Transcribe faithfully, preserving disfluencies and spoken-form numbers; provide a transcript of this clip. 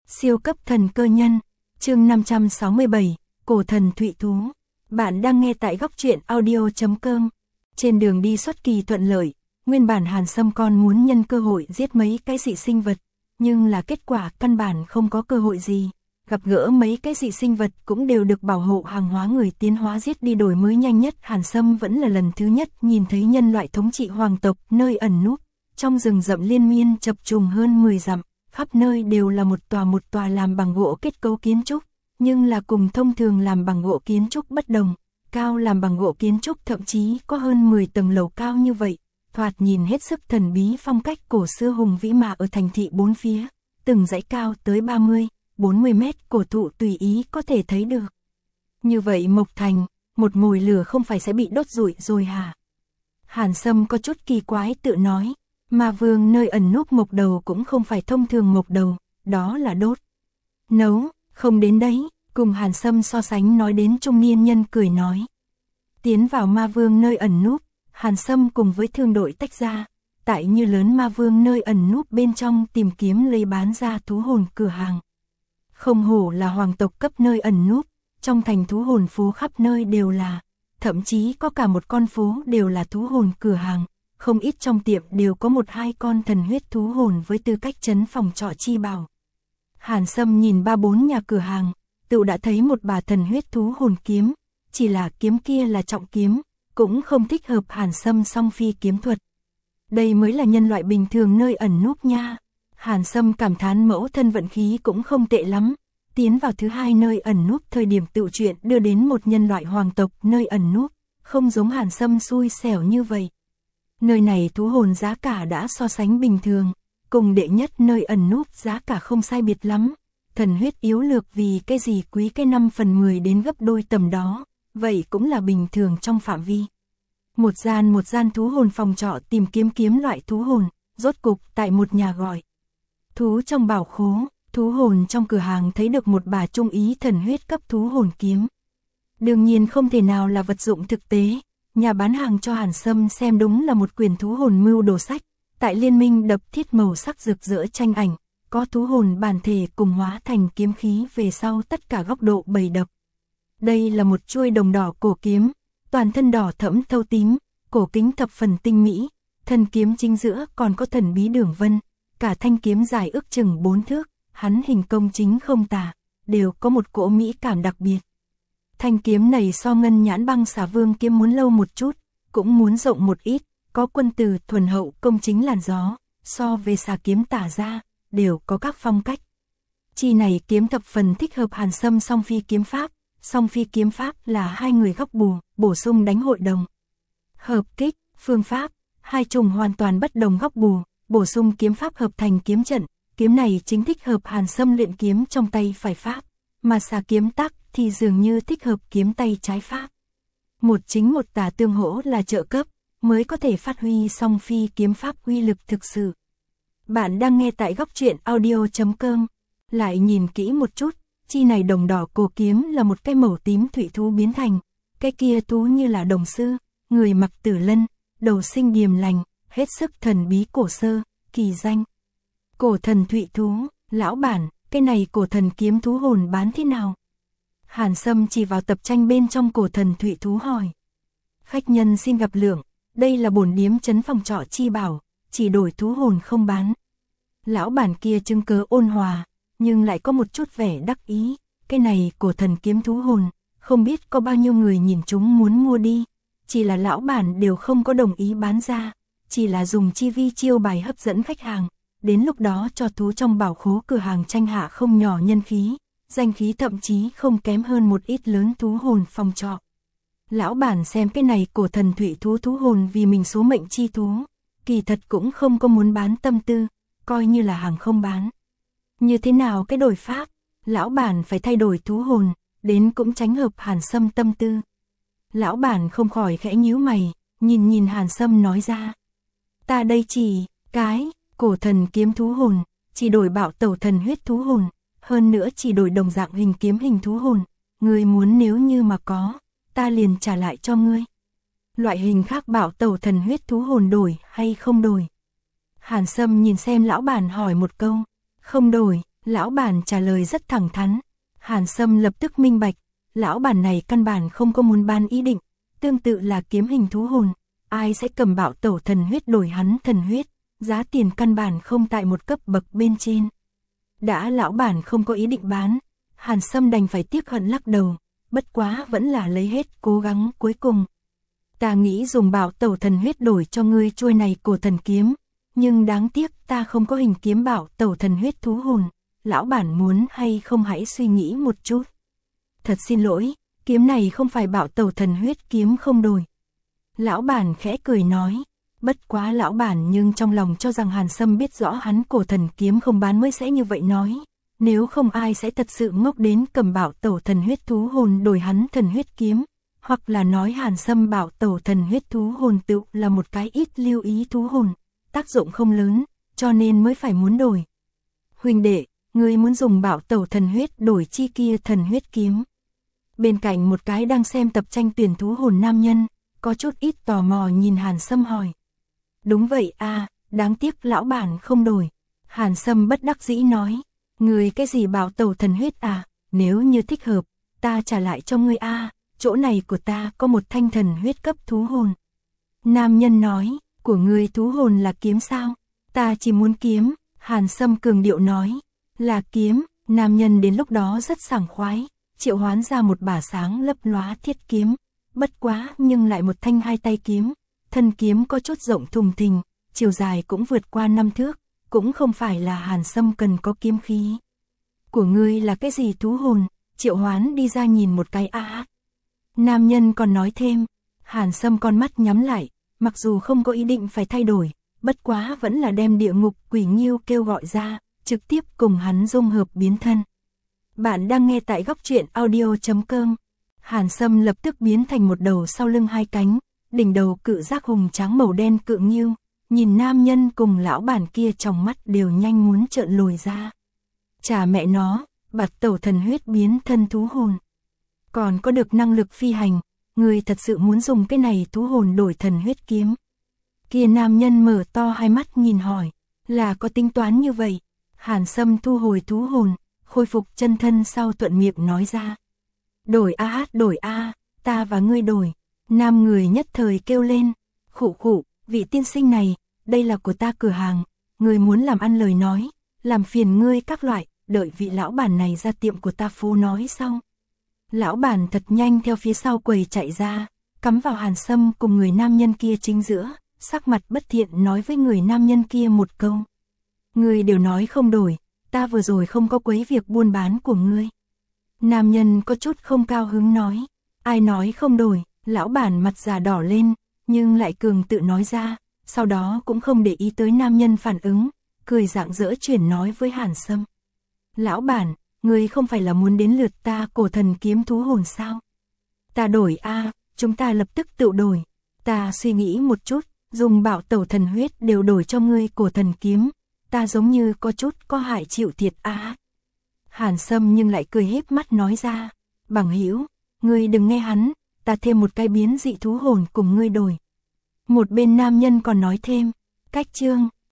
Siêu cấp thần cơ nhân, chương năm trăm sáu mươi bảy, cổ thần thụy thú. Bạn đang nghe tại góc truyện audio chấm com. Trên đường đi xuất kỳ thuận lợi, nguyên bản Hàn Sâm con muốn nhân cơ hội giết mấy cái dị sinh vật, nhưng là kết quả căn bản không có cơ hội gì. Gặp gỡ mấy cái dị sinh vật cũng đều được bảo hộ hàng hóa người tiến hóa giết đi đổi mới nhanh nhất. Hàn Sâm vẫn là lần thứ nhất nhìn thấy nhân loại thống trị hoàng tộc nơi ẩn núp, trong rừng rậm liên miên chập trùng hơn mười dặm. Khắp nơi đều là một tòa một tòa làm bằng gỗ kết cấu kiến trúc, nhưng là cùng thông thường làm bằng gỗ kiến trúc bất đồng, cao làm bằng gỗ kiến trúc thậm chí có hơn mười tầng lầu cao như vậy, thoạt nhìn hết sức thần bí phong cách cổ xưa hùng vĩ mà ở thành thị bốn phía, từng dãy cao tới ba mươi, bốn mươi mét cổ thụ tùy ý có thể thấy được. Như vậy Mộc Thành, một mồi lửa không phải sẽ bị đốt rụi rồi hả? Hàn Sâm có chút kỳ quái tự nói. Ma Vương nơi ẩn núp mộc đầu cũng không phải thông thường mộc đầu, đó là đốt. Nấu, không đến đấy, cùng Hàn Sâm so sánh nói đến trung niên nhân cười nói. Tiến vào Ma Vương nơi ẩn núp, Hàn Sâm cùng với thương đội tách ra, tại Như Lớn Ma Vương nơi ẩn núp bên trong tìm kiếm lấy bán ra thú hồn cửa hàng. Không hổ là hoàng tộc cấp nơi ẩn núp, trong thành thú hồn phố khắp nơi đều là, thậm chí có cả một con phố đều là thú hồn cửa hàng. Không ít trong tiệm đều có một hai con thần huyết thú hồn với tư cách trấn phòng trọ chi bảo. Hàn Sâm nhìn ba bốn nhà cửa hàng, tự đã thấy một bà thần huyết thú hồn kiếm, chỉ là kiếm kia là trọng kiếm, cũng không thích hợp Hàn Sâm song phi kiếm thuật. Đây mới là nhân loại bình thường nơi ẩn núp nha. Hàn Sâm cảm thán mẫu thân vận khí cũng không tệ lắm. Tiến vào thứ hai nơi ẩn núp thời điểm tự chuyện đưa đến một nhân loại hoàng tộc nơi ẩn núp, không giống Hàn Sâm xui xẻo như vậy. Nơi này thú hồn giá cả đã so sánh bình thường, cùng đệ nhất nơi ẩn núp giá cả không sai biệt lắm. Thần huyết yếu lược vì cái gì quý cái năm phần mười đến gấp đôi tầm đó, vậy cũng là bình thường trong phạm vi. Một gian một gian thú hồn phòng trọ tìm kiếm kiếm loại thú hồn, rốt cục tại một nhà gọi. Thú trong bảo khố, thú hồn trong cửa hàng thấy được một bà trung ý thần huyết cấp thú hồn kiếm. Đương nhiên không thể nào là vật dụng thực tế. Nhà bán hàng cho Hàn Sâm xem đúng là một quyển thú hồn mưu đồ sách, tại liên minh đập thiết màu sắc rực rỡ tranh ảnh, có thú hồn bản thể cùng hóa thành kiếm khí về sau tất cả góc độ bày đập. Đây là một chuôi đồng đỏ cổ kiếm, toàn thân đỏ thẫm thâu tím, cổ kính thập phần tinh mỹ, thân kiếm chính giữa còn có thần bí đường vân, cả thanh kiếm dài ước chừng bốn thước, hắn hình công chính không tả, đều có một cỗ mỹ cảm đặc biệt. Thanh kiếm này so ngân nhãn băng xà vương kiếm muốn lâu một chút, cũng muốn rộng một ít, có quân từ thuần hậu công chính làn gió, so về xà kiếm tả ra, đều có các phong cách. Chi này kiếm thập phần thích hợp Hàn Sâm song phi kiếm pháp, song phi kiếm pháp là hai người góc bù, bổ sung đánh hội đồng. Hợp kích, phương pháp, hai trùng hoàn toàn bất đồng góc bù, bổ sung kiếm pháp hợp thành kiếm trận, kiếm này chính thích hợp Hàn Sâm luyện kiếm trong tay phải pháp, mà xà kiếm tắc thì dường như thích hợp kiếm tay trái pháp. Một chính một tả tương hỗ là trợ cấp, mới có thể phát huy song phi kiếm pháp uy lực thực sự. Bạn đang nghe tại góc truyện audio chấm com. Lại nhìn kỹ một chút, chi này đồng đỏ cổ kiếm là một cái màu tím thủy thú biến thành, cái kia thú như là đồng sư, người mặc tử lân, đầu sinh điềm lành, hết sức thần bí cổ sơ, kỳ danh. Cổ thần thụy thú, lão bản, cái này cổ thần kiếm thú hồn bán thế nào? Hàn Sâm chỉ vào tập tranh bên trong cổ thần thụy thú hỏi. Khách nhân xin gặp lượng, đây là bổn điếm trấn phòng trọ chi bảo, chỉ đổi thú hồn không bán. Lão bản kia chứng cớ ôn hòa, nhưng lại có một chút vẻ đắc ý, cái này cổ thần kiếm thú hồn, không biết có bao nhiêu người nhìn chúng muốn mua đi, chỉ là lão bản đều không có đồng ý bán ra, chỉ là dùng chi vi chiêu bài hấp dẫn khách hàng, đến lúc đó cho thú trong bảo khố cửa hàng tranh hạ không nhỏ nhân khí. Danh khí thậm chí không kém hơn một ít lớn thú hồn phòng trọ. Lão bản xem cái này cổ thần thụy thú thú hồn vì mình số mệnh chi thú, kỳ thật cũng không có muốn bán tâm tư, coi như là hàng không bán. Như thế nào cái đổi pháp, lão bản phải thay đổi thú hồn, đến cũng tránh hợp Hàn Sâm tâm tư. Lão bản không khỏi khẽ nhíu mày, nhìn nhìn Hàn Sâm nói ra. Ta đây chỉ, cái, cổ thần kiếm thú hồn, chỉ đổi bạo tẩu thần huyết thú hồn. Hơn nữa chỉ đổi đồng dạng hình kiếm hình thú hồn, ngươi muốn nếu như mà có, ta liền trả lại cho ngươi. Loại hình khác bảo tẩu thần huyết thú hồn đổi hay không đổi? Hàn Sâm nhìn xem lão bản hỏi một câu, không đổi, Lão bản trả lời rất thẳng thắn. Hàn Sâm lập tức minh bạch, lão bản này căn bản không có muốn ban ý định, tương tự là kiếm hình thú hồn, ai sẽ cầm bạo tẩu thần huyết đổi hắn thần huyết, giá tiền căn bản không tại một cấp bậc bên trên. Đã lão bản không có ý định bán, Hàn Sâm đành phải tiếc hận lắc đầu, bất quá vẫn là lấy hết cố gắng cuối cùng. Ta nghĩ dùng bạo tẩu thần huyết đổi cho ngươi chuôi này cổ thần kiếm, nhưng đáng tiếc ta không có hình kiếm bạo tẩu thần huyết thú hồn, lão bản muốn hay không hãy suy nghĩ một chút. Thật xin lỗi, kiếm này không phải bạo tẩu thần huyết kiếm không đổi. Lão bản khẽ cười nói, bất quá lão bản nhưng trong lòng cho rằng Hàn Sâm biết rõ hắn cổ thần kiếm không bán mới sẽ như vậy nói. Nếu không ai sẽ thật sự ngốc đến cầm bạo tẩu thần huyết thú hồn đổi hắn thần huyết kiếm, hoặc là nói Hàn Sâm bạo tẩu thần huyết thú hồn tự là một cái ít lưu ý thú hồn, tác dụng không lớn, cho nên mới phải muốn đổi. Huynh đệ, ngươi muốn dùng bạo tẩu thần huyết đổi chi kia thần huyết kiếm. Bên cạnh một cái đang xem tập tranh tuyển thú hồn nam nhân, có chút ít tò mò nhìn Hàn Sâm hỏi. Đúng vậy a, đáng tiếc lão bản không đổi. Hàn Sâm bất đắc dĩ nói, ngươi cái gì bạo tẩu thần huyết à, nếu như thích hợp, ta trả lại cho ngươi a, chỗ này của ta có một thanh thần huyết cấp thú hồn. Nam nhân nói, của ngươi thú hồn là kiếm sao? Ta chỉ muốn kiếm, Hàn Sâm cường điệu nói, là kiếm. Nam nhân đến lúc đó rất sảng khoái, triệu hoán ra một bả sáng lấp lóa thiết kiếm, bất quá nhưng lại một thanh hai tay kiếm, thân kiếm có chút rộng thùng thình, chiều dài cũng vượt qua năm thước, cũng không phải là Hàn Sâm cần có kiếm khí. Của ngươi là cái gì thú hồn, triệu hoán đi ra nhìn một cái a. À. Nam nhân còn nói thêm, Hàn Sâm con mắt nhắm lại, mặc dù không có ý định phải thay đổi, bất quá vẫn là đem địa ngục quỷ nghiêu kêu gọi ra, trực tiếp cùng hắn dung hợp biến thân. Bạn đang nghe tại góc truyện audio chấm com. Hàn Sâm lập tức biến thành một đầu sau lưng hai cánh, đỉnh đầu cự giác hùng tráng màu đen cự nghiêu, nhìn nam nhân cùng lão bản kia trong mắt đều nhanh muốn trợn lồi ra. Chà mẹ nó, bạt tẩu thần huyết biến thân thú hồn. Còn có được năng lực phi hành, người thật sự muốn dùng cái này thú hồn đổi thần huyết kiếm. Kia nam nhân mở to hai mắt nhìn hỏi, là có tính toán như vậy. Hàn Sâm thu hồi thú hồn, khôi phục chân thân sau thuận miệng nói ra. Đổi a hát đổi a, ta và ngươi đổi. Nam người nhất thời kêu lên, khụ khụ, vị tiên sinh này, đây là của ta cửa hàng, ngươi muốn làm ăn lời nói, làm phiền ngươi các loại, đợi vị lão bản này ra tiệm của ta phố nói sau. Lão bản thật nhanh theo phía sau quầy chạy ra, cắm vào Hàn Sâm cùng người nam nhân kia chính giữa, sắc mặt bất thiện nói với người nam nhân kia một câu. Ngươi đều nói không đổi, ta vừa rồi không có quấy việc buôn bán của ngươi. Nam nhân có chút không cao hứng nói, ai nói không đổi, lão bản mặt già đỏ lên, nhưng lại cường tự nói ra, sau đó cũng không để ý tới nam nhân phản ứng, cười rạng rỡ chuyển nói với Hàn Sâm. Lão bản, ngươi không phải là muốn đến lượt ta cổ thần kiếm thú hồn sao? Ta đổi a, chúng ta lập tức tự đổi. Ta suy nghĩ một chút, dùng bạo tẩu thần huyết đều đổi cho ngươi cổ thần kiếm, ta giống như có chút có hại chịu thiệt a. À. Hàn Sâm nhưng lại cười híp mắt nói ra, bằng hữu, ngươi đừng nghe hắn, ta thêm một cái biến dị thú hồn cùng ngươi đổi. Một bên nam nhân còn nói thêm, cách chương